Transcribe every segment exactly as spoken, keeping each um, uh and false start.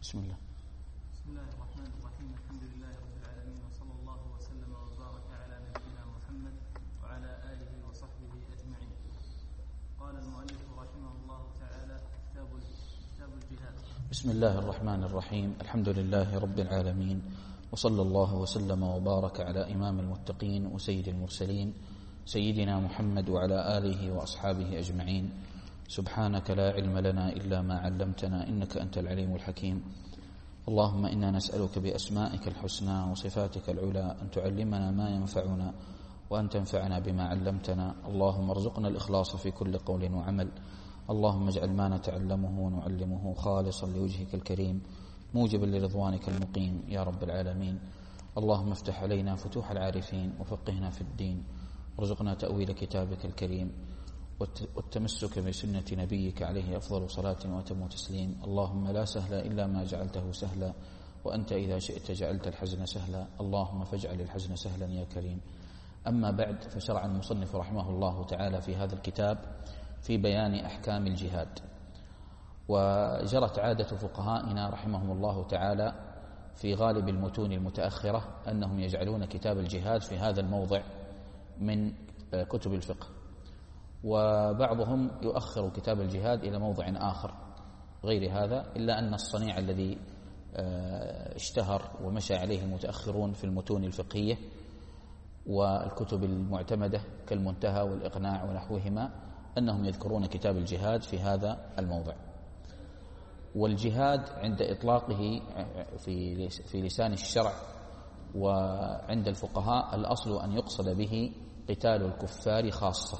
بسم الله. بسم الله الرحمن الرحيم. الحمد لله رب العالمين، وصلى الله وسلم وبارك على نبينا محمد وعلى آله وصحبه أجمعين. قال المؤلف رحمه الله تعالى: كتاب كتاب الجهاد. بسم الله الرحمن الرحيم. الحمد لله رب العالمين، وصلى الله وسلم وبارك على إمام المتقين وسيد المرسلين سيدنا محمد وعلى آله وأصحابه أجمعين. سبحانك لا علم لنا إلا ما علمتنا، إنك أنت العليم الحكيم. اللهم إنا نسألك بأسمائك الحسنى وصفاتك العلى أن تعلمنا ما ينفعنا وأن تنفعنا بما علمتنا. اللهم ارزقنا الإخلاص في كل قول وعمل. اللهم اجعل ما نتعلمه ونعلمه خالصا لوجهك الكريم موجبا لرضوانك المقيم يا رب العالمين. اللهم افتح علينا فتوح العارفين وفقهنا في الدين، وارزقنا تأويل كتابك الكريم والتمسك بسنة نبيك عليه أفضل صلاة وأتم تسليم. اللهم لا سهل إلا ما جعلته سهلا، وأنت إذا شئت جعلت الحزن سهلا. اللهم فاجعل الحزن سهلا يا كريم. أما بعد، فشرع المصنف رحمه الله تعالى في هذا الكتاب في بيان أحكام الجهاد. وجرت عادة فقهائنا رحمهم الله تعالى في غالب المتون المتأخرة أنهم يجعلون كتاب الجهاد في هذا الموضع من كتب الفقه، وبعضهم يؤخر كتاب الجهاد إلى موضع آخر غير هذا، إلا أن الصنيع الذي اشتهر ومشى عليه المتأخرون في المتون الفقهية والكتب المعتمدة كالمنتهى والإقناع ونحوهما أنهم يذكرون كتاب الجهاد في هذا الموضع. والجهاد عند إطلاقه في في لسان الشرع وعند الفقهاء الأصل أن يقصد به قتال الكفار خاصة،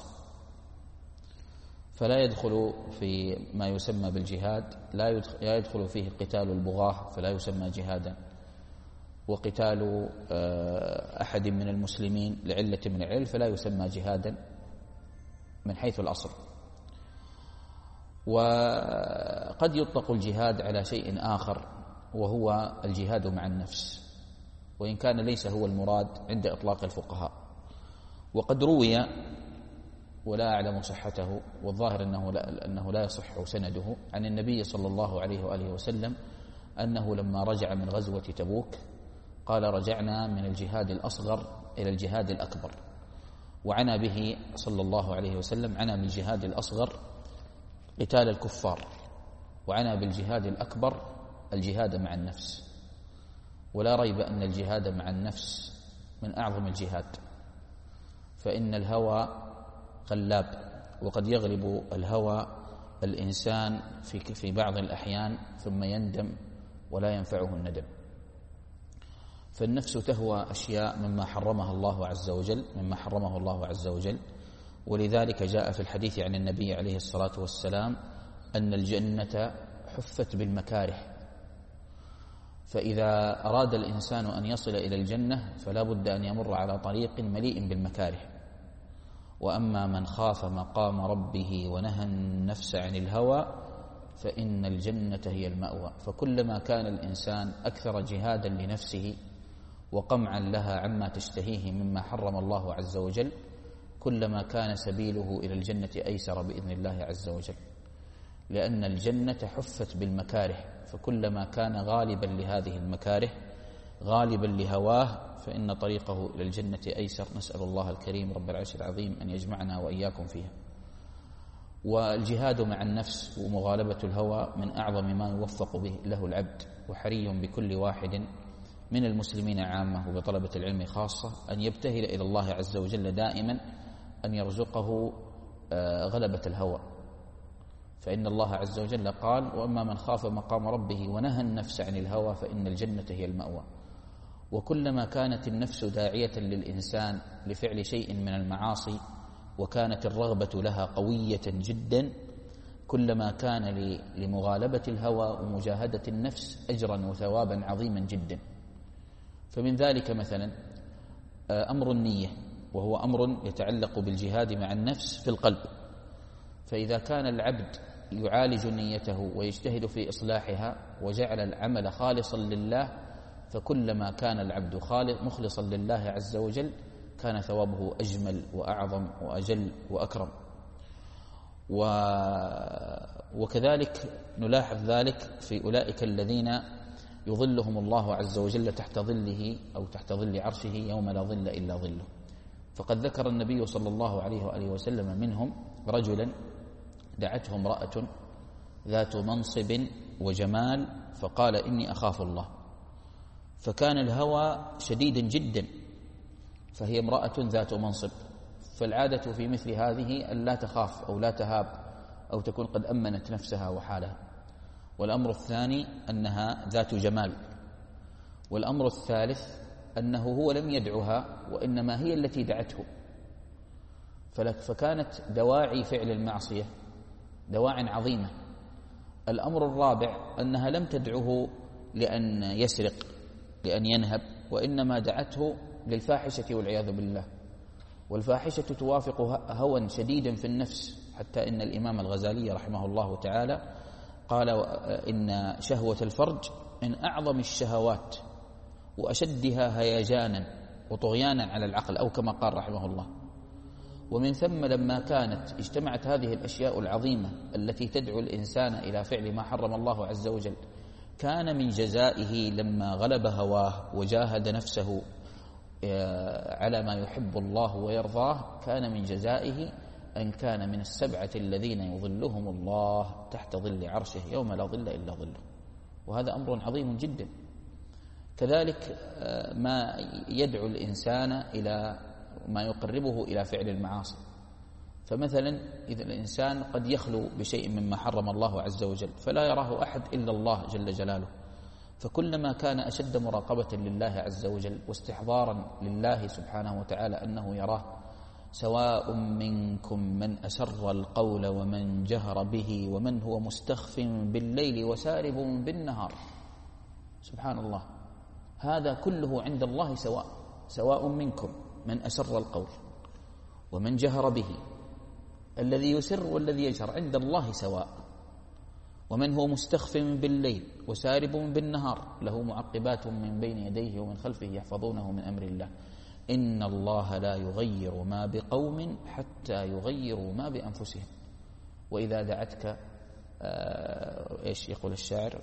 فلا يدخل في ما يسمى بالجهاد لا يدخل فيه قتال البغاة فلا يسمى جهادا، وقتال أحد من المسلمين لعلة من العلل فلا يسمى جهادا من حيث الأصل. وقد يطلق الجهاد على شيء آخر وهو الجهاد مع النفس، وإن كان ليس هو المراد عند إطلاق الفقهاء. وقد روي ولا أعلم صحته، والظاهر أنه لا, أنه لا يصح سنده، عن النبي صلى الله عليه وآله وسلم أنه لما رجع من غزوة تبوك قال: رجعنا من الجهاد الأصغر إلى الجهاد الأكبر. وعنى به صلى الله عليه وسلم عنى بالجهاد الأصغر قتال الكفار، وعنى بالجهاد الأكبر الجهاد مع النفس. ولا ريب أن الجهاد مع النفس من أعظم الجهاد، فإن الهوى غلاب، وقد يغلب الهوى الإنسان في في بعض الأحيان ثم يندم ولا ينفعه الندم. فالنفس تهوى أشياء مما حرمها الله عز وجل مما حرمه الله عز وجل ولذلك جاء في الحديث عن النبي عليه الصلاة والسلام أن الجنة حفت بالمكاره، فإذا أراد الإنسان أن يصل إلى الجنة فلا بد أن يمر على طريق مليء بالمكاره. وأما من خاف مقام ربه ونهى النفس عن الهوى فإن الجنة هي المأوى. فكلما كان الإنسان أكثر جهادا لنفسه وقمعا لها عما تشتهيه مما حرم الله عز وجل، كلما كان سبيله إلى الجنة أيسر بإذن الله عز وجل، لأن الجنة حفت بالمكاره، فكلما كان غالبا لهذه المكاره غالبا لهواه فإن طريقه إلى الجنة أيسر. نسأل الله الكريم رب العرش العظيم أن يجمعنا وإياكم فيها. والجهاد مع النفس ومغالبة الهوى من أعظم ما يوفق به له العبد، وحري بكل واحد من المسلمين عامة وبطلبة العلم خاصة أن يبتهل إلى الله عز وجل دائما أن يرزقه غلبة الهوى، فإن الله عز وجل قال: وأما من خاف مقام ربه ونهى النفس عن الهوى فإن الجنة هي المأوى. وكلما كانت النفس داعية للإنسان لفعل شيء من المعاصي وكانت الرغبة لها قوية جدا، كلما كان لمغالبة الهوى ومجاهدة النفس أجرا وثوابا عظيما جدا. فمن ذلك مثلا أمر النية، وهو أمر يتعلق بالجهاد مع النفس في القلب. فإذا كان العبد يعالج نيته ويجتهد في إصلاحها وجعل العمل خالصا لله، فكلما كان العبد مخلصا لله عز وجل كان ثوابه أجمل وأعظم وأجل وأكرم. وكذلك نلاحظ ذلك في أولئك الذين يظلهم الله عز وجل تحت ظله أو تحت ظل عرشه يوم لا ظل إلا ظله. فقد ذكر النبي صلى الله عليه وآله وسلم منهم رجلا دعته امرأة ذات منصب وجمال فقال إني أخاف الله، فكان الهوى شديدا جدا، فهي امرأة ذات منصب، فالعادة في مثل هذه أن لا تخاف أو لا تهاب أو تكون قد أمنت نفسها وحالها. والأمر الثاني أنها ذات جمال. والأمر الثالث أنه هو لم يدعها وإنما هي التي دعته، فكانت دواعي فعل المعصية دواعي عظيمة. الأمر الرابع أنها لم تدعه لأن يسرق لأن ينهب، وإنما دعته للفاحشة والعياذ بالله. والفاحشة توافق هوى شديدا في النفس، حتى إن الإمام الغزالي رحمه الله تعالى قال إن شهوة الفرج من أعظم الشهوات وأشدها هيجانا وطغيانا على العقل، أو كما قال رحمه الله. ومن ثم لما كانت اجتمعت هذه الأشياء العظيمة التي تدعو الإنسان إلى فعل ما حرم الله عز وجل، كان من جزائه لما غلب هواه وجاهد نفسه على ما يحب الله ويرضاه، كان من جزائه أن كان من السبعة الذين يظلهم الله تحت ظل عرشه يوم لا ظل إلا ظله. وهذا أمر عظيم جدا. كذلك ما يدعو الإنسان إلى ما يقربه إلى فعل المعاصي. فمثلا إذا الإنسان قد يخلو بشيء مما حرم الله عز وجل فلا يراه أحد إلا الله جل جلاله، فكلما كان أشد مراقبة لله عز وجل واستحضارا لله سبحانه وتعالى أنه يراه، سواء منكم من أسر القول ومن جهر به ومن هو مستخف بالليل وسارب بالنهار. سبحان الله، هذا كله عند الله سواء، سواء منكم من أسر القول ومن جهر به. الذي يسر والذي يجهر عند الله سواء. ومن هو مستخف بالليل وسارب بالنهار له معقبات من بين يديه ومن خلفه يحفظونه من أمر الله. إن الله لا يغير ما بقوم حتى يغيروا ما بأنفسهم. وإذا دعتك آه إيش يقول الشاعر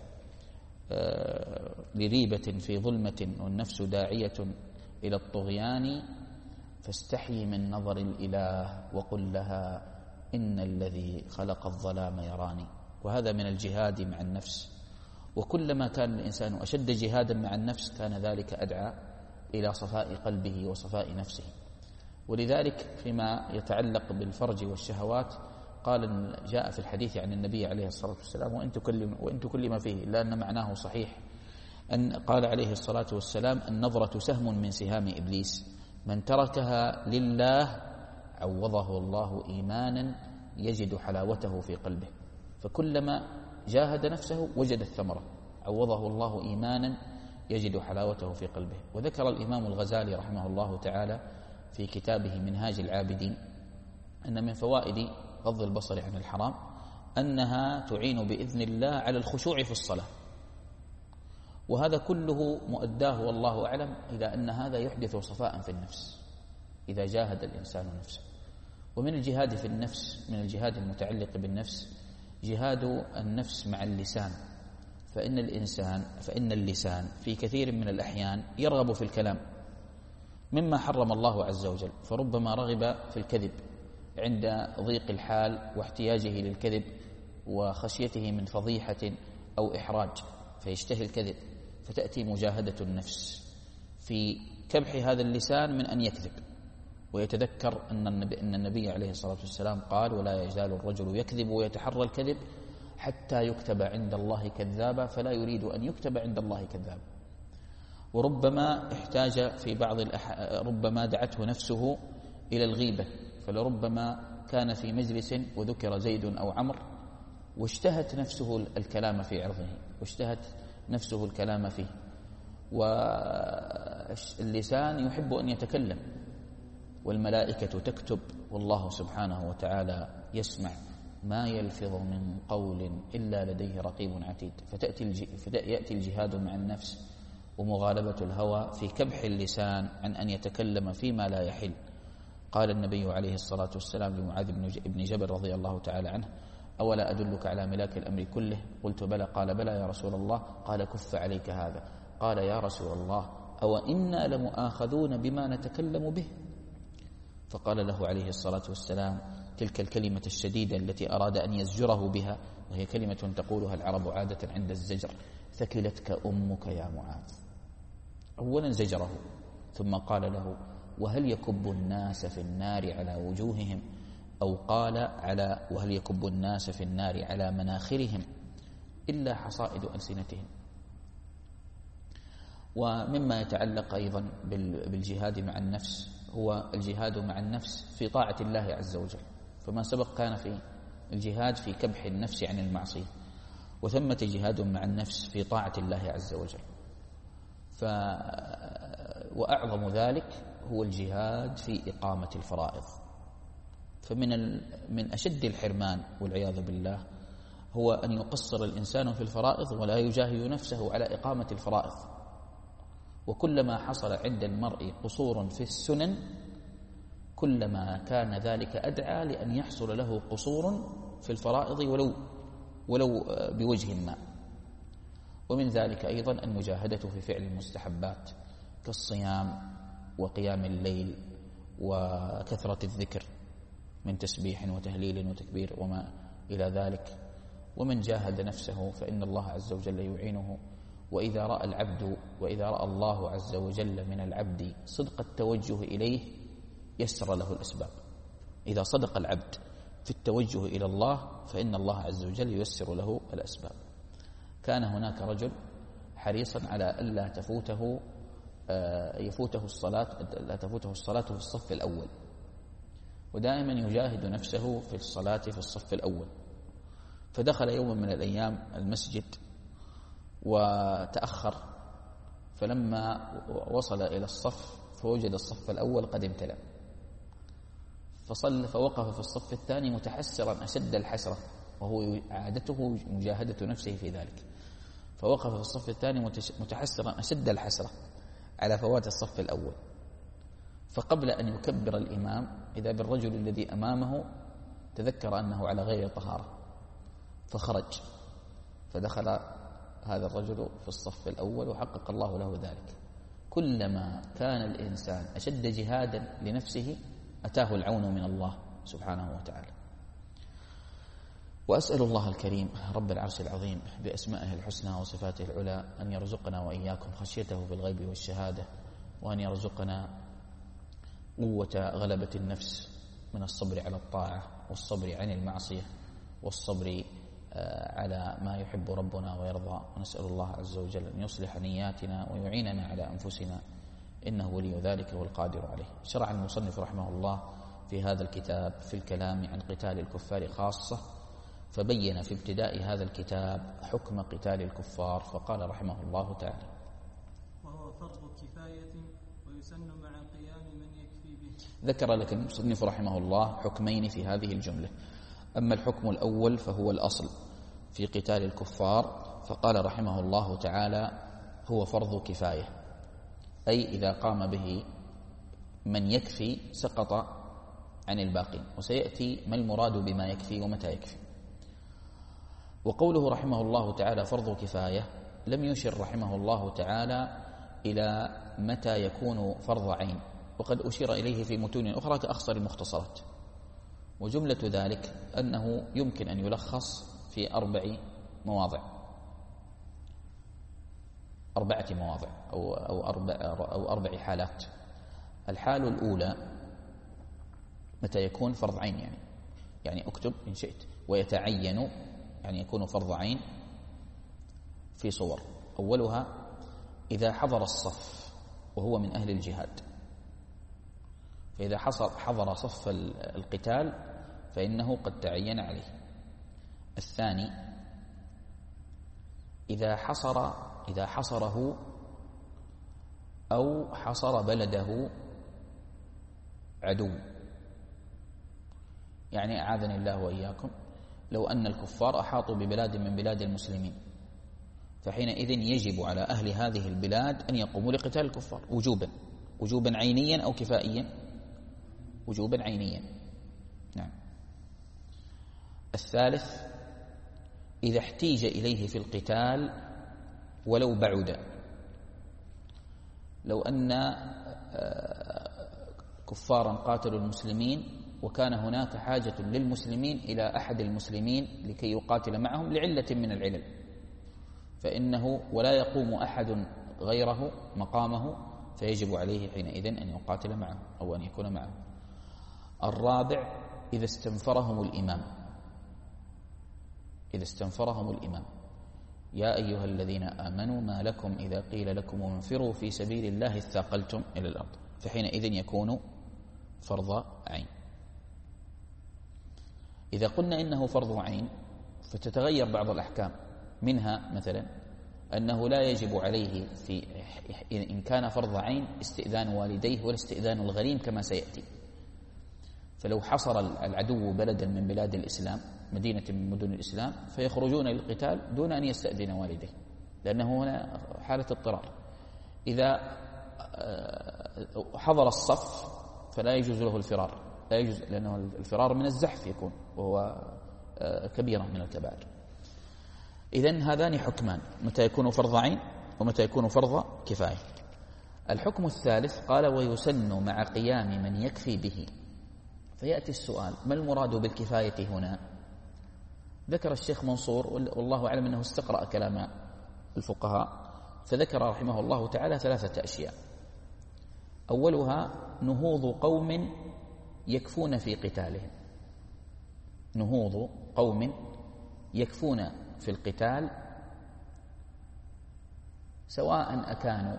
آه لريبة في ظلمة والنفس داعية إلى الطغيان، فاستحي من نظر الإله وقل لها إن الذي خلق الظلام يراني. وهذا من الجهاد مع النفس. وكلما كان الإنسان أشد جهادا مع النفس كان ذلك أدعى إلى صفاء قلبه وصفاء نفسه. ولذلك فيما يتعلق بالفرج والشهوات قال جاء في الحديث عن النبي عليه الصلاة والسلام وإن تكلم, وإن تكلم فيه إلا أن معناه صحيح، أن قال عليه الصلاة والسلام النظرة سهم من سهام إبليس من تركها لله عوضه الله إيمانا يجد حلاوته في قلبه. فكلما جاهد نفسه وجد الثمرة، عوضه الله إيمانا يجد حلاوته في قلبه. وذكر الإمام الغزالي رحمه الله تعالى في كتابه منهاج العابدين أن من فوائد غض البصر عن الحرام أنها تعين بإذن الله على الخشوع في الصلاة. وهذا كله مؤداه والله أعلم إلى أن هذا يحدث صفاء في النفس إذا جاهد الإنسان نفسه. ومن الجهاد في النفس، من الجهاد المتعلق بالنفس، جهاد النفس مع اللسان. فإن الإنسان فإن اللسان في كثير من الأحيان يرغب في الكلام مما حرم الله عز وجل، فربما رغب في الكذب عند ضيق الحال واحتياجه للكذب وخشيته من فضيحة أو إحراج فيشتهي الكذب، فتأتي مجاهدة النفس في كبح هذا اللسان من أن يكذب. ويتذكر أن النبي, أن النبي عليه الصلاة والسلام قال ولا يزال الرجل يكذب ويتحرى الكذب حتى يكتب عند الله كذابا فلا يريد أن يكتب عند الله كذابا. وربما احتاج في بعض الأح... ربما دعته نفسه إلى الغيبة، فلربما كان في مجلس وذكر زيد أو عمرو واشتهت نفسه الكلام في عرضه واشتهت نفسه الكلام فيه. واللسان يحب أن يتكلم والملائكة تكتب والله سبحانه وتعالى يسمع ما يلفظ من قول إلا لديه رقيب عتيد. فتأتي الج... فيأتي الجهاد مع النفس ومغالبة الهوى في كبح اللسان عن أن يتكلم فيما لا يحل. قال النبي عليه الصلاة والسلام لمعاذ بن جبل رضي الله تعالى عنه أولا أدلك على ملاك الأمر كله؟ قلت بلى. قال بلى يا رسول الله. قال كف عليك هذا. قال يا رسول الله أو إنا لمؤاخذون بما نتكلم به؟ فقال له عليه الصلاة والسلام تلك الكلمة الشديدة التي أراد أن يزجره بها، وهي كلمة تقولها العرب عادة عند الزجر: ثكلتك أمك يا معاذ. أولا زجره، ثم قال له: وهل يكب الناس في النار على وجوههم، أو قال على وهل يكب الناس في النار على مناخرهم إلا حصائد ألسنتهم. ومما يتعلق أيضا بالجهاد مع النفس هو الجهاد مع النفس في طاعة الله عز وجل. فما سبق كان في الجهاد في كبح النفس عن المعصية، وثمة جهاد مع النفس في طاعة الله عز وجل. ف وأعظم ذلك هو الجهاد في إقامة الفرائض. فمن ال... من أشد الحرمان والعياذ بالله هو أن يقصر الإنسان في الفرائض ولا يجاهد نفسه على إقامة الفرائض. وكلما حصل عند المرء قصور في السنن كلما كان ذلك أدعى لأن يحصل له قصور في الفرائض ولو ولو بوجه ما. ومن ذلك أيضا المجاهدة في فعل المستحبات كالصيام وقيام الليل وكثرة الذكر من تسبيح وتهليل وتكبير وما إلى ذلك. ومن جاهد نفسه فإن الله عز وجل يعينه. وإذا رأى العبد وإذا رأى الله عز وجل من العبد صدق التوجه إليه يسر له الأسباب. إذا صدق العبد في التوجه إلى الله فإن الله عز وجل ييسر له الأسباب. كان هناك رجل حريصا على ألا تفوته يفوته الصلاة لا تفوته الصلاة في الصف الأول، ودائما يجاهد نفسه في الصلاة في الصف الأول. فدخل يوم من الأيام المسجد وتأخر، فلما وصل إلى الصف فوجد الصف الأول قد امتلأ، فصل فوقف في الصف الثاني متحسرا أشد الحسرة، وهو عادته مجاهدة نفسه في ذلك. فوقف في الصف الثاني متحسرا أشد الحسرة على فوات الصف الأول. فقبل أن يكبر الإمام إذا بالرجل الذي أمامه تذكر أنه على غير طهارة فخرج، فدخل هذا الرجل في الصف الأول وحقق الله له ذلك. كلما كان الإنسان أشد جهادا لنفسه أتاه العون من الله سبحانه وتعالى. وأسأل الله الكريم رب العرش العظيم بأسمائه الحسنى وصفاته العلى أن يرزقنا وإياكم خشيته في الغيب والشهادة، وأن يرزقنا قوة غلبة النفس من الصبر على الطاعة والصبر عن المعصية والصبر على ما يحب ربنا ويرضى. ونسأل الله عز وجل أن يصلح نياتنا ويعيننا على أنفسنا إنه ولي ذلك والقادر عليه. شرع المصنف رحمه الله في هذا الكتاب في الكلام عن قتال الكفار خاصة، فبين في ابتداء هذا الكتاب حكم قتال الكفار فقال رحمه الله تعالى: وهو فرض كفاية ويسن مع قيام من يكفي به. ذكر لك المصنف رحمه الله حكمين في هذه الجملة. أما الحكم الأول فهو الأصل في قتال الكفار، فقال رحمه الله تعالى: هو فرض كفاية، أي إذا قام به من يكفي سقط عن الباقين. وسيأتي ما المراد بما يكفي ومتى يكفي. وقوله رحمه الله تعالى فرض كفاية لم يشر رحمه الله تعالى إلى متى يكون فرض عين، وقد أشير إليه في متون أخرى كأخصر المختصرات. وجملة ذلك أنه يمكن أن يلخص في أربع مواضع أربعة مواضع أو أو أربع أو أربع حالات. الحال الأولى متى يكون فرض عين، يعني يعني اكتب إن شئت، ويتعين يعني يكون فرض عين في صور. أولها إذا حضر الصف وهو من أهل الجهاد، فإذا حضر صف القتال فإنه قد تعين عليه. الثاني إذا حصر إذا حصره أو حصر بلده عدو، يعني أعاذني الله وإياكم لو أن الكفار أحاطوا ببلاد من بلاد المسلمين، فحينئذ يجب على أهل هذه البلاد أن يقوموا لقتال الكفار وجوبا وجوبا عينيا أو كفائيا، وجوبا عينيا. نعم. الثالث إذا احتيج إليه في القتال ولو بعد، لو أن كفارا قاتلوا المسلمين وكان هناك حاجة للمسلمين إلى أحد المسلمين لكي يقاتل معهم لعلة من العلل، فإنه ولا يقوم أحد غيره مقامه، فيجب عليه حينئذ أن يقاتل معه أو أن يكون معه. الرابع إذا استنفرهم الإمام، إذا استنفرهم الإمام يا أيها الذين آمنوا ما لكم إذا قيل لكم انفروا في سبيل الله اثاقلتم إلى الأرض، فحينئذ يكون فرض عين. إذا قلنا إنه فرض عين فتتغير بعض الأحكام، منها مثلا أنه لا يجب عليه في إن كان فرض عين استئذان والديه ولا استئذان الغريم كما سيأتي. فلو حصر العدو بلدا من بلاد الإسلام، مدينة من مدن الإسلام، فيخرجون للقتال دون أن يستأذن والديه، لأنه هنا حالة اضطرار. إذا حضر الصف فلا يجوز له الفرار، لا يجوز، لأنه الفرار من الزحف يكون، وهو كبيرة من الكبائر. إذن هذان حكمان، متى يكون فرض عين ومتى يكون فرض كفاية. الحكم الثالث قال ويسن مع قيام من يكفي به. فيأتي السؤال ما المراد بالكفاية هنا؟ ذكر الشيخ منصور والله أعلم أنه استقرأ كلام الفقهاء، فذكر رحمه الله تعالى ثلاثة أشياء. أولها نهوض قوم يكفون في قتالهم، نهوض قوم يكفون في القتال، سواء أكانوا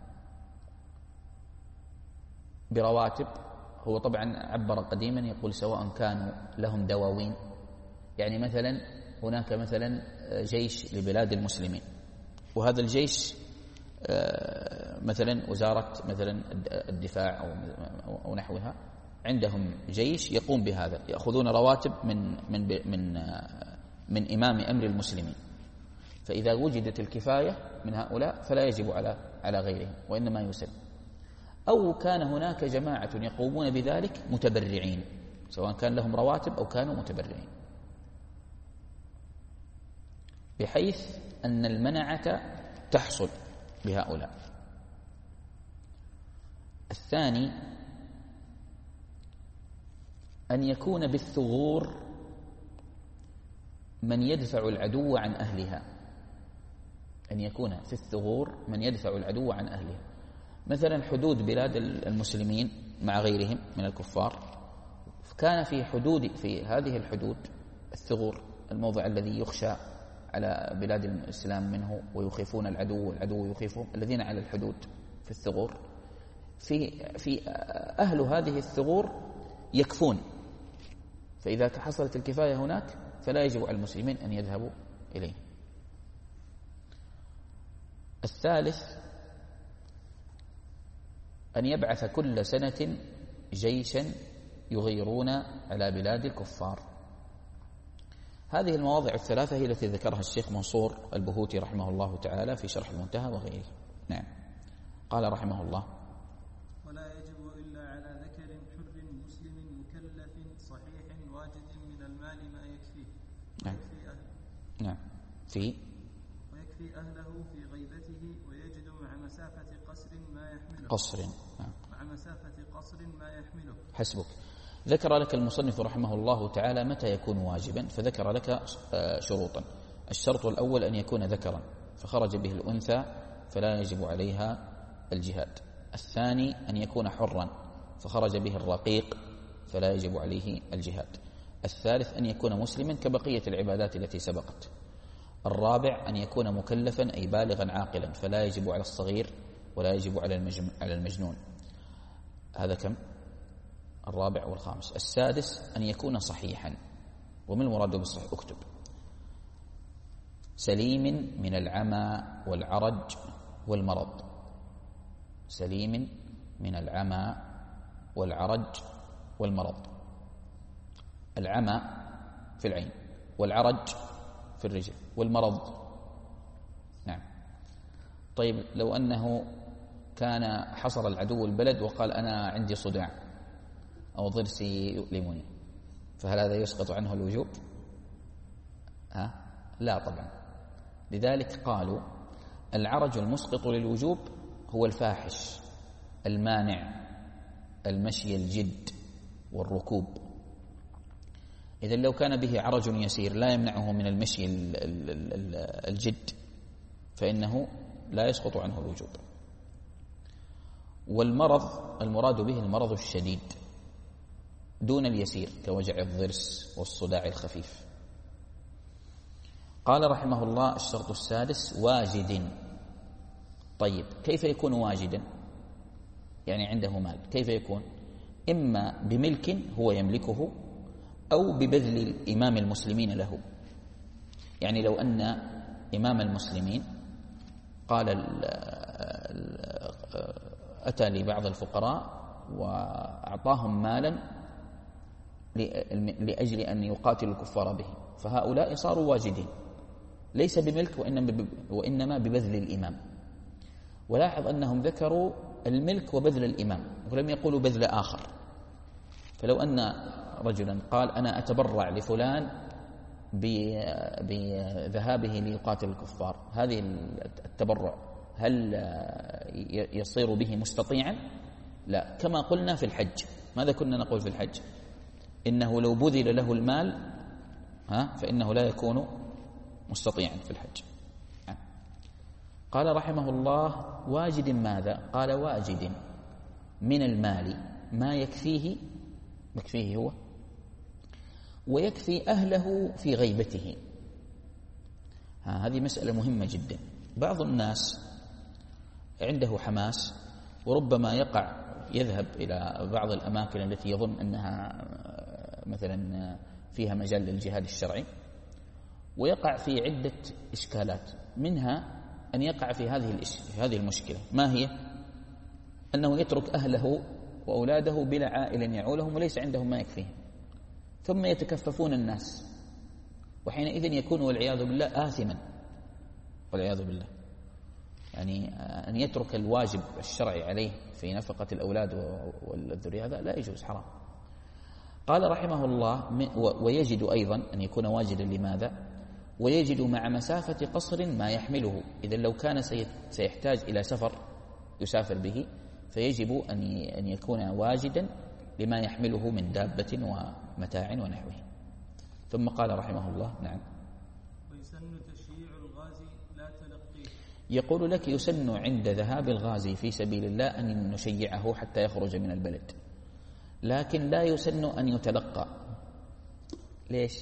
برواتب، هو طبعا عبر قديما يقول سواء كانوا لهم دواوين، يعني مثلا هناك مثلا جيش لبلاد المسلمين، وهذا الجيش مثلا وزارة مثلا الدفاع أو نحوها عندهم جيش يقوم بهذا، يأخذون رواتب من من من من إمام أمر المسلمين. فإذا وجدت الكفاية من هؤلاء فلا يجب على على غيرهم، وإنما يسن. أو كان هناك جماعة يقومون بذلك متبرعين، سواء كان لهم رواتب أو كانوا متبرعين، بحيث أن المنعة تحصل بهؤلاء. الثاني أن يكون بالثغور من يدفع العدو عن أهلها، أن يكون في الثغور من يدفع العدو عن أهلها. مثلا حدود بلاد المسلمين مع غيرهم من الكفار، كان في حدود في هذه الحدود الثغور، الموضع الذي يخشى على بلاد الإسلام منه ويخيفون العدو والعدو يخيفهم، الذين على الحدود في الثغور، في في أهل هذه الثغور يكفون، فإذا حصلت الكفاية هناك فلا يجب على المسلمين أن يذهبوا إليه. الثالث أن يبعث كل سنة جيشا يغيرون على بلاد الكفار. هذه المواضع الثلاثة هي التي ذكرها الشيخ منصور البهوتي رحمه الله تعالى في شرح المنتهى وغيره. نعم. قال رحمه الله ولا يجب إلا على ذكر حر مسلم مكلف صحيح واجد من المال ما يكفيه. نعم. ويكفي نعم. في ويكفي أهله في غيبته ويجد مع مسافة قصر ما يحمله. قصر. نعم. مع مسافة قصر ما يحمله. حسبك. ذكر لك المصنف رحمه الله تعالى متى يكون واجبا، فذكر لك شروطا. الشرط الأول أن يكون ذكرا فخرج به الأنثى فلا يجب عليها الجهاد. الثاني أن يكون حرا فخرج به الرقيق فلا يجب عليه الجهاد. الثالث أن يكون مسلما كبقية العبادات التي سبقت. الرابع أن يكون مكلفا أي بالغا عاقلا فلا يجب على الصغير ولا يجب على المجنون. هذا كم؟ الرابع والخامس. السادس أن يكون صحيحا، ومن المراد بالصحيح اكتب سليم من العمى والعرج والمرض. سليم من العمى والعرج والمرض. العمى في العين والعرج في الرجل والمرض. نعم. طيب لو أنه كان حصر العدو البلد وقال أنا عندي صداع أو ضرسي يؤلمني، فهل هذا يسقط عنه الوجوب؟ ها؟ لا طبعا. لذلك قالوا العرج المسقط للوجوب هو الفاحش المانع المشي الجد والركوب. إذا لو كان به عرج يسير لا يمنعه من المشي الجد فإنه لا يسقط عنه الوجوب. والمرض المراد به المرض الشديد دون اليسير كوجع الضرس والصداع الخفيف. قال رحمه الله الشرط السادس واجد. طيب كيف يكون واجدا؟ يعني عنده مال، كيف يكون؟ إما بملك هو يملكه أو ببذل الإمام المسلمين له. يعني لو أن إمام المسلمين قال أتى لبعض الفقراء وأعطاهم مالا لأجل أن يقاتلوا الكفار به، فهؤلاء صاروا واجدين ليس بملك وإنما ببذل الإمام. ولاحظ أنهم ذكروا الملك وبذل الإمام ولم يقولوا بذل آخر. فلو أن رجلا قال أنا أتبرع لفلان بذهابه ليقاتل الكفار، هذه التبرع هل يصير به مستطيعا؟ لا. كما قلنا في الحج، ماذا كنا نقول في الحج؟ إنه لو بذل له المال ها فإنه لا يكون مستطيعا في الحج. قال رحمه الله واجد ماذا؟ قال واجد من المال ما يكفيه يكفيه هو ويكفي أهله في غيبته. ها هذه مسألة مهمة جدا. بعض الناس عنده حماس وربما يقع يذهب إلى بعض الأماكن التي يظن أنها مثلا فيها مجال للجهاد الشرعي ويقع في عدة إشكالات، منها أن يقع في هذه في هذه المشكلة. ما هي؟ أنه يترك أهله وأولاده بلا عائل يعولهم وليس عندهم ما يكفيهم، ثم يتكففون الناس، وحينئذ يكون والعياذ بالله آثما والعياذ بالله. يعني أن يترك الواجب الشرعي عليه في نفقة الأولاد والذرية هذا لا يجوز، حرام. قال رحمه الله ويجد أيضا أن يكون واجدا. لماذا؟ ويجد مع مسافة قصر ما يحمله. إذا لو كان سيحتاج إلى سفر يسافر به فيجب أن يكون واجدا لما يحمله من دابة ومتاع ونحوه. ثم قال رحمه الله نعم ويسن تشييع الغازي لا تلقيه. يقول لك يسن عند ذهاب الغازي في سبيل الله أن نشيعه حتى يخرج من البلد، لكن لا يسن أن يتلقى. ليش؟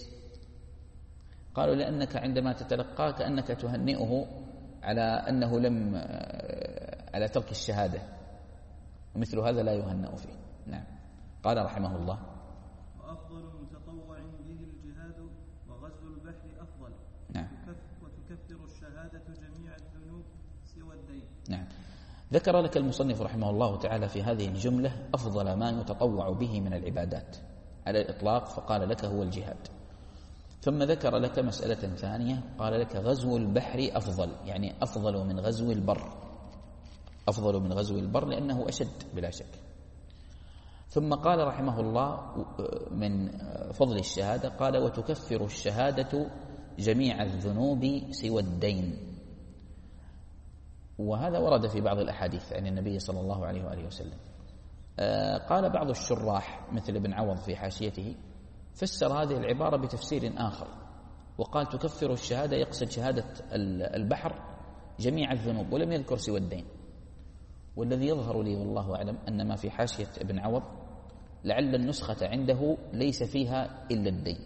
قالوا لأنك عندما تتلقاه كأنك تهنئه على أنه لم على ترك الشهادة، ومثل هذا لا يهنأ فيه. نعم. قال رحمه الله وأفضل متطوع به الجهاد وغزو البحر أفضل. نعم. وتكفر الشهادة جميع الذنوب سوى الدين. نعم. ذكر لك المصنف رحمه الله تعالى في هذه الجملة أفضل ما يتطوع به من العبادات على الإطلاق، فقال لك هو الجهاد. ثم ذكر لك مسألة ثانية، قال لك غزو البحر أفضل، يعني أفضل من غزو البر، أفضل من غزو البر لأنه أشد بلا شك. ثم قال رحمه الله من فضل الشهادة، قال وتكفر الشهادة جميع الذنوب سوى الدين. وهذا ورد في بعض الأحاديث عن النبي صلى الله عليه وآله وسلم. قال بعض الشراح مثل ابن عوض في حاشيته فسر هذه العبارة بتفسير آخر وقال تكفر الشهادة يقصد شهادة البحر جميع الذنوب ولم يذكر سوى الدين. والذي يظهر لي والله أعلم أن ما في حاشية ابن عوض لعل النسخة عنده ليس فيها إلا الدين.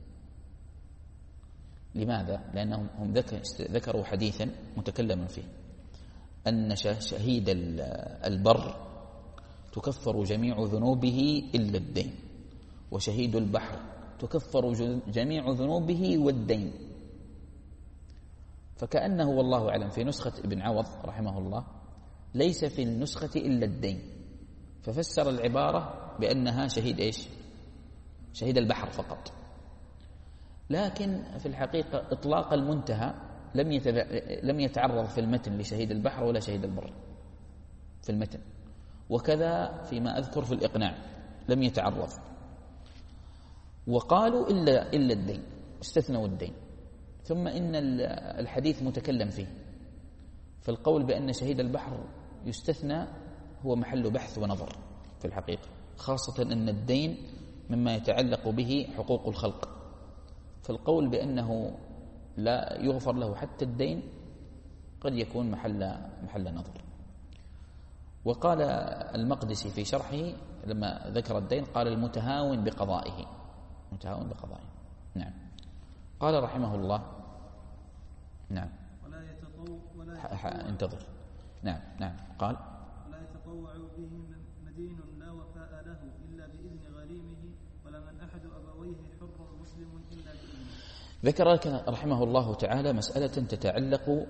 لماذا؟ لأنهم هم ذكروا حديثا متكلما فيه أن شهيد البر تكفر جميع ذنوبه إلا الدين، وشهيد البحر تكفر جميع ذنوبه والدين. فكأنه والله أعلم في نسخة ابن عوض رحمه الله ليس في النسخة إلا الدين، ففسر العبارة بأنها شهيد إيش؟ شهيد البحر فقط. لكن في الحقيقة إطلاق المنتهى لم لم يتعرض في المتن لشهيد البحر ولا شهيد البر في المتن، وكذا فيما أذكر في الإقناع لم يتعرض. وقالوا إلا إلا الدين، استثنوا الدين. ثم إن الحديث متكلم فيه، فالقول بأن شهيد البحر يستثنى هو محل بحث ونظر في الحقيقة، خاصة أن الدين مما يتعلق به حقوق الخلق، فالقول بأنه لا يغفر له حتى الدين قد يكون محل محل نظر. وقال المقدسي في شرحه لما ذكر الدين قال المتهاون بقضائه، متهاون بقضائه. نعم. قال رحمه الله نعم ولا يتطوع ولا يتطوع انتظر نعم نعم قال ولا يتطوع به مدين لا وفاء له إلا بإذن غريمه، ولا من أحد أبويه حر مسلم إلا بإذنه. ذكر لك رحمه الله تعالى مسألة تتعلق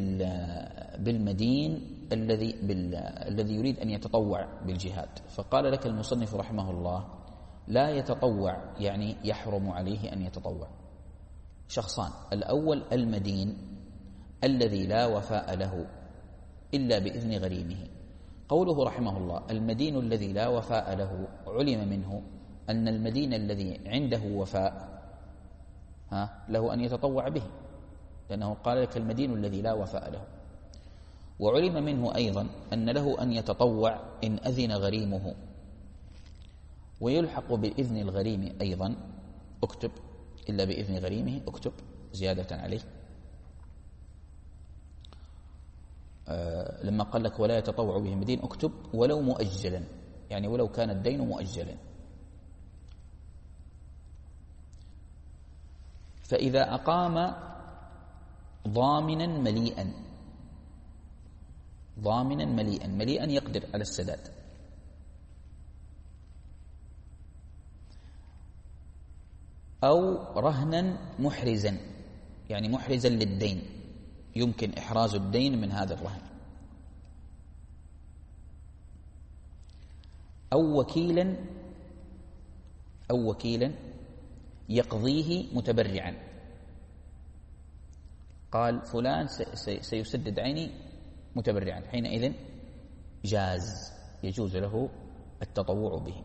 بالمدين الذي الذي يريد أن يتطوع بالجهاد، فقال لك المصنف رحمه الله لا يتطوع يعني يحرم عليه أن يتطوع. شخصان: الأول المدين الذي لا وفاء له إلا بإذن غريمه. قوله رحمه الله المدين الذي لا وفاء له، علم منه أن المدين الذي عنده وفاء ها له أن يتطوع به، لأنه قال لك المدين الذي لا وفاء له. وعلم منه أيضا أن له أن يتطوع إن أذن غريمه، ويلحق بإذن الغريم أيضا. اكتب إلا بإذن غريمه، اكتب زيادة عليه. آه لما قال لك ولا يتطوع به مدين، اكتب ولو مؤجلا، يعني ولو كان الدين مؤجلا. فإذا أقام ضامنا مليئا، ضامنا مليئا، مليئا يقدر على السداد، أو رهنا محرزا، يعني محرزا للدين يمكن إحراز الدين من هذا الرهن، أو وكيلا أو وكيلا يقضيه متبرعا. قال فلان سيسدد عيني متبرعا، حينئذ جاز، يجوز له التطوع به.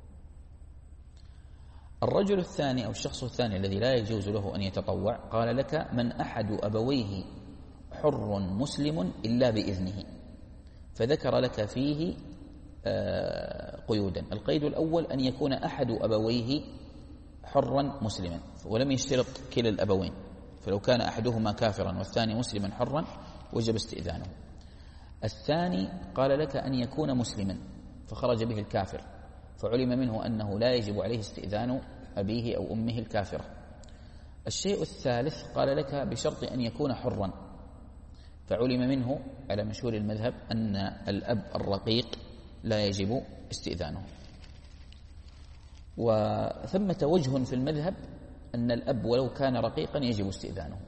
الرجل الثاني أو الشخص الثاني الذي لا يجوز له أن يتطوع، قال لك من أحد أبويه حر مسلم إلا بإذنه، فذكر لك فيه قيودا. القيد الأول أن يكون أحد أبويه حرا مسلما، ولم يشترط كلا الأبوين، فلو كان أحدهما كافرا والثاني مسلما حرا وجب استئذانه. الثاني قال لك أن يكون مسلما فخرج به الكافر، فعلم منه أنه لا يجب عليه استئذان أبيه أو أمه الكافرة. الشيء الثالث قال لك بشرط أن يكون حرا، فعلم منه على مشهور المذهب أن الأب الرقيق لا يجب استئذانه. وثمة وجه في المذهب أن الأب ولو كان رقيقا يجب استئذانه،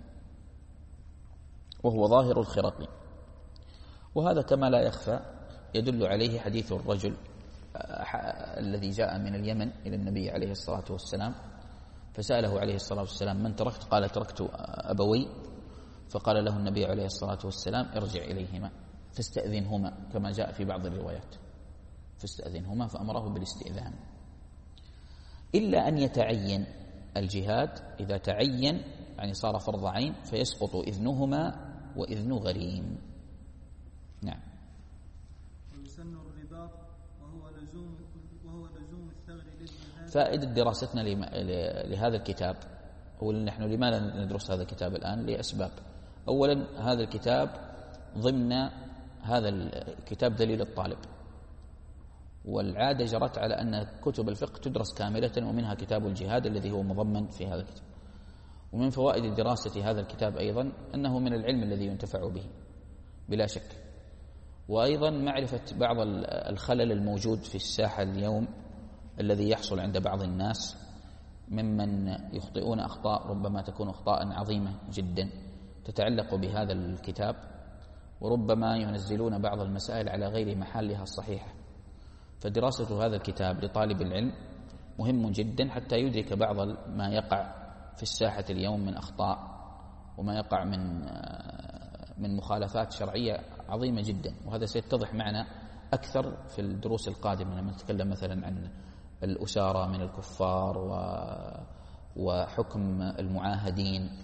وهو ظاهر الخرقي، وهذا كما لا يخفى يدل عليه حديث الرجل الذي جاء من اليمن إلى النبي عليه الصلاة والسلام، فسأله عليه الصلاة والسلام من تركت؟ قال تركت أبوي. فقال له النبي عليه الصلاة والسلام ارجع إليهما فاستأذنهما، كما جاء في بعض الروايات فاستأذنهما، فأمره بالاستئذان. إلا أن يتعين الجهاد، إذا تعين يعني صار فرض عين فيسقط إذنهما وإذن غريم. نعم. ويسن الرباط وهو لزوم وهو لزوم الثغر للجهاد. فائدة دراستنا لهذا الكتاب، أولا نحن لماذا ندرس هذا الكتاب الآن؟ لأسباب. أولا هذا الكتاب ضمن هذا الكتاب دليل الطالب، والعادة جرت على أن كتب الفقه تدرس كاملة، ومنها كتاب الجهاد الذي هو مضمن في هذا الكتاب. ومن فوائد دراسة هذا الكتاب أيضا أنه من العلم الذي ينتفع به بلا شك، وأيضا معرفة بعض الخلل الموجود في الساحة اليوم الذي يحصل عند بعض الناس ممن يخطئون أخطاء ربما تكون أخطاء عظيمة جدا تتعلق بهذا الكتاب، وربما ينزلون بعض المسائل على غير محلها الصحيحة. فدراسة هذا الكتاب لطالب العلم مهم جدا حتى يدرك بعض ما يقع في الساحة اليوم من أخطاء، وما يقع من من مخالفات شرعية عظيمة جدا، وهذا سيتضح معنا أكثر في الدروس القادمة لما نتكلم مثلا عن الأسارة من الكفار وحكم المعاهدين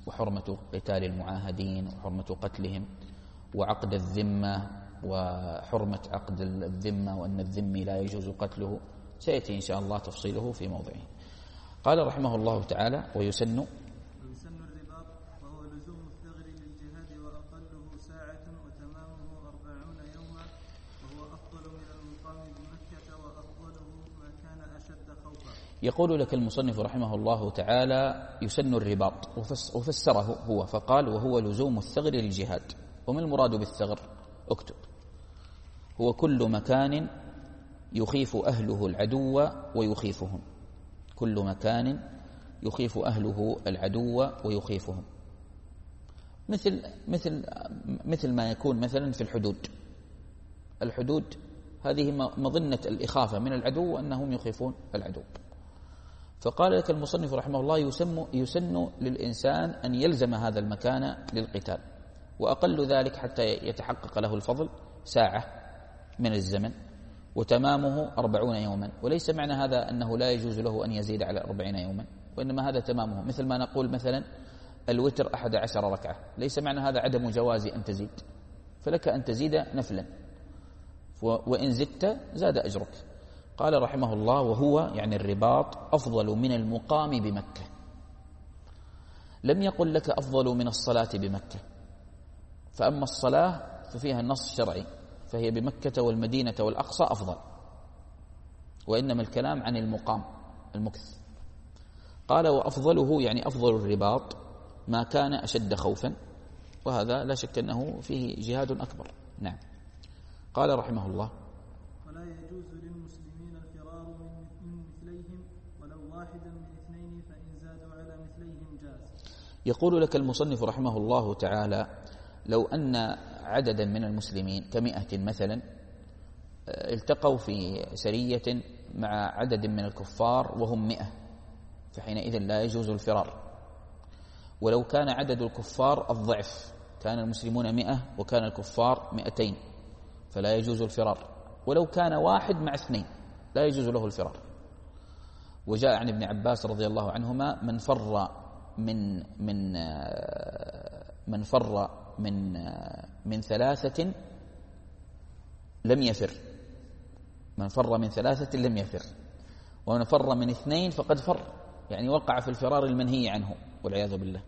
وحرمة قتال المعاهدين وحرمة قتلهم وعقد الذمة وحرمة عقد الذمة وأن الذمي لا يجوز قتله، سيأتي إن شاء الله تفصيله في موضعه. قال رحمه الله تعالى: ويسن ويسن الرباط وهو لزوم الثغر للجهاد وأقله ساعة وتمامه أربعون يوما، وهو أفضل من المقام بمكة وأفضله ما كان أشد خوفا. يقول لك المصنف رحمه الله تعالى: يسن الرباط، وفسره هو فقال: وهو لزوم الثغر للجهاد. وما المراد بالثغر؟ اكتب: هو كل مكان يخيف أهله العدو ويخيفهم، كل مكان يخيف أهله العدو ويخيفهم، مثل مثل مثل ما يكون مثلا في الحدود. الحدود هذه مظنة الإخافة من العدو أنهم يخيفون العدو. فقال لك المصنف رحمه الله: يسن يسن للإنسان أن يلزم هذا المكان للقتال، وأقل ذلك حتى يتحقق له الفضل ساعة من الزمن، وتمامه أربعون يوما. وليس معنى هذا أنه لا يجوز له أن يزيد على أربعين يوما، وإنما هذا تمامه، مثل ما نقول مثلا الوتر أحد عشر ركعة، ليس معنى هذا عدم جواز أن تزيد، فلك أن تزيد نفلا، وإن زدت زاد أجرك. قال رحمه الله: وهو يعني الرباط أفضل من المقام بمكة. لم يقل لك أفضل من الصلاة بمكة، فأما الصلاة ففيها النص الشرعي، فهي بمكة والمدينة والأقصى أفضل، وإنما الكلام عن المقام المكث. قال: وأفضله يعني أفضل الرباط ما كان أشد خوفا، وهذا لا شك أنه فيه جهاد أكبر. نعم. قال رحمه الله: ولا يجوز للمسلمين الفرار من مثليهم ولو واحدا من اثنين، فإن زادوا على مثليهم جاز. يقول لك المصنف رحمه الله تعالى: لو أن عددا من المسلمين كمئة مثلا التقوا في سرية مع عدد من الكفار وهم مئة، فحينئذ لا يجوز الفرار. ولو كان عدد الكفار الضعف، كان المسلمون مئة وكان الكفار مئتين، فلا يجوز الفرار. ولو كان واحد مع اثنين لا يجوز له الفرار. وجاء عن ابن عباس رضي الله عنهما: من فر من من من فر من من ثلاثة لم يفر، من فر من ثلاثة لم يفر، ومن فر من اثنين فقد فر، يعني وقع في الفرار المنهي عنه والعياذ بالله.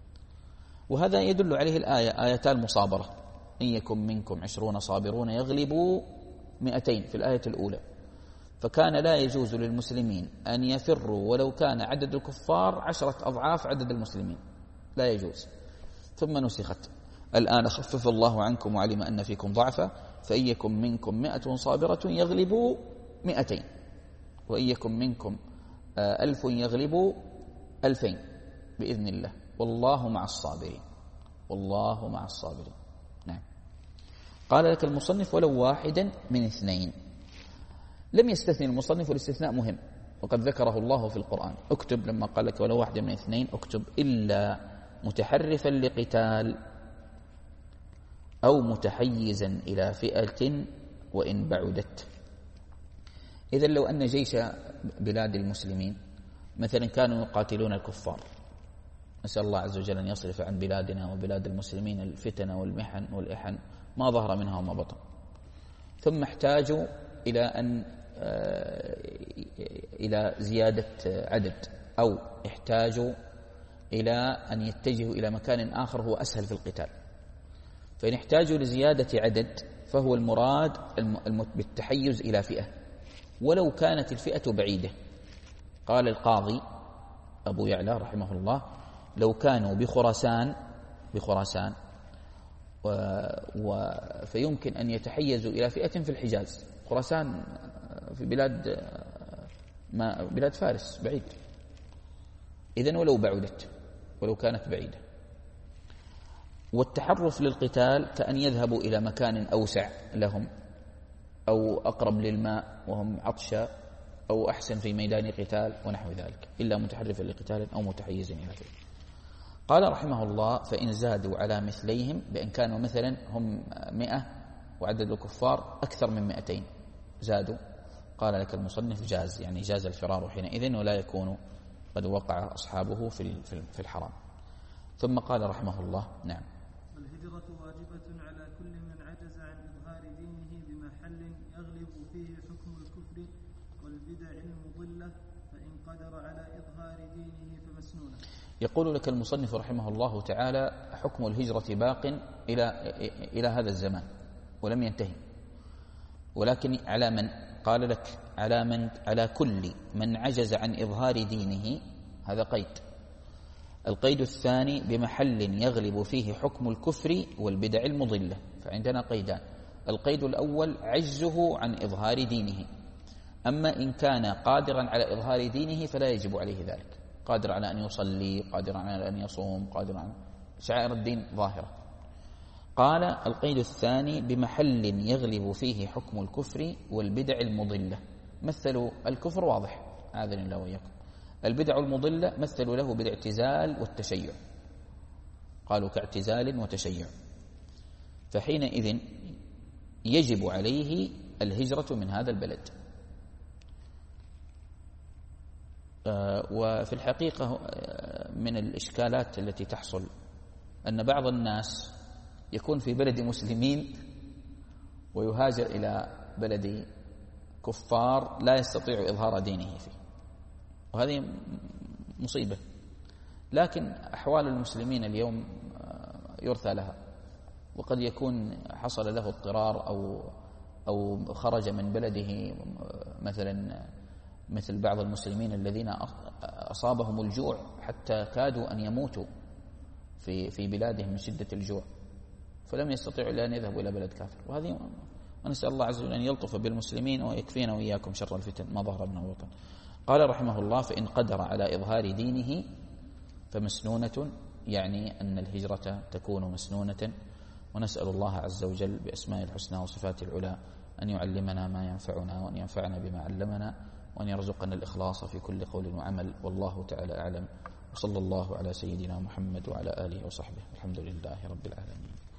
وهذا يدل عليه الآية، آيتا المصابرة: إن يكن منكم عشرون صابرون يغلبوا مئتين في الآية الأولى. فكان لا يجوز للمسلمين أن يفروا ولو كان عدد الكفار عشرة أضعاف عدد المسلمين، لا يجوز. ثم نسخت: الآن خفف الله عنكم وعلم أن فيكم ضعفا، فإن يكن منكم مئة صابرة يغلبوا مئتين، وإن يكن منكم ألف يغلبوا ألفين بإذن الله، والله مع الصابرين، والله مع الصابرين. نعم. قال لك المصنف: ولو واحدا من اثنين. لم يستثني المصنف، والاستثناء مهم وقد ذكره الله في القرآن. اكتب لما قال لك ولو واحدا من اثنين، اكتب: إلا متحرفا لقتال أو متحيزا إلى فئة وإن بعدت. إذا لو أن جيش بلاد المسلمين مثلا كانوا يقاتلون الكفار، نسأل الله عز وجل أن يصرف عن بلادنا وبلاد المسلمين الفتن والمحن والإحن ما ظهر منها وما بطن، ثم احتاجوا إلى أن إلى زيادة عدد، أو احتاجوا إلى أن يتجهوا إلى مكان آخر هو أسهل في القتال. فإن احتاجوا لزيادة عدد فهو المراد بالتحيز إلى فئة ولو كانت الفئة بعيدة. قال القاضي أبو يعلى رحمه الله: لو كانوا بخراسان بخراسان و... و... فيمكن أن يتحيزوا إلى فئة في الحجاز. خراسان في بلاد ما بلاد فارس بعيد، إذن ولو بعدت، ولو كانت بعيدة. والتحرف للقتال كأن يذهبوا إلى مكان أوسع لهم، أو أقرب للماء وهم عطشى، أو أحسن في ميدان قتال ونحو ذلك، إلا متحرفا لقتال أو متحيزا إلى ذلك. قال رحمه الله: فإن زادوا على مثليهم، بأن كانوا مثلا هم مئة وعدد الكفار أكثر من مئتين زادوا، قال لك المصنف: جاز، يعني جاز الفرار حينئذ، ولا يكون قد وقع أصحابه في الحرام. ثم قال رحمه الله: نعم. والهجرة واجبة على كل من عجز عن إظهار دينه بمحل يغلب فيه حكم الكفر والبدع المضلة، فإن قدر على إظهار دينه فمسنونة. يقول لك المصنف رحمه الله تعالى: حكم الهجرة باق إلى إلى هذا الزمان ولم ينتهي، ولكن على من؟ قال لك: على من؟ على كل من عجز عن إظهار دينه. هذا قيد. القيد الثاني: بمحل يغلب فيه حكم الكفر والبدع المضلة. فعندنا قيدان: القيد الأول عجزه عن إظهار دينه، أما إن كان قادرا على إظهار دينه فلا يجب عليه ذلك، قادر على أن يصلي، قادر على أن يصوم، قادر على شعائر الدين ظاهرة. قال: القيد الثاني: بمحل يغلب فيه حكم الكفر والبدع المضلة. مثلوا الكفر واضح، عاذني الله وإياكم. البدع المضلة مثلوا له بالاعتزال والتشيع، قالوا كاعتزال وتشيع، فحينئذ يجب عليه الهجرة من هذا البلد. وفي الحقيقة من الإشكالات التي تحصل أن بعض الناس يكون في بلد مسلمين ويهاجر إلى بلد كفار لا يستطيع إظهار دينه فيه، وهذه مصيبة. لكن أحوال المسلمين اليوم يرثى لها، وقد يكون حصل له اضطرار أو أو خرج من بلده، مثلا مثل بعض المسلمين الذين أصابهم الجوع حتى كادوا أن يموتوا في في بلادهم من شدة الجوع، فلم يستطيعوا إلا أن يذهبوا إلى بلد كافر. وهذه ونسأل الله عز وجل أن يلطف بالمسلمين ويكفينا وإياكم شر الفتن ما ظهر منها وبطن. قال رحمه الله: فإن قدر على إظهار دينه فمسنونة، يعني أن الهجرة تكون مسنونة. ونسأل الله عز وجل بأسماء الحسنى وصفات العلى أن يعلمنا ما ينفعنا، وأن ينفعنا بما علمنا، وأن يرزقنا الإخلاص في كل قول وعمل. والله تعالى أعلم، وصلى الله على سيدنا محمد وعلى آله وصحبه. الحمد لله رب العالمين.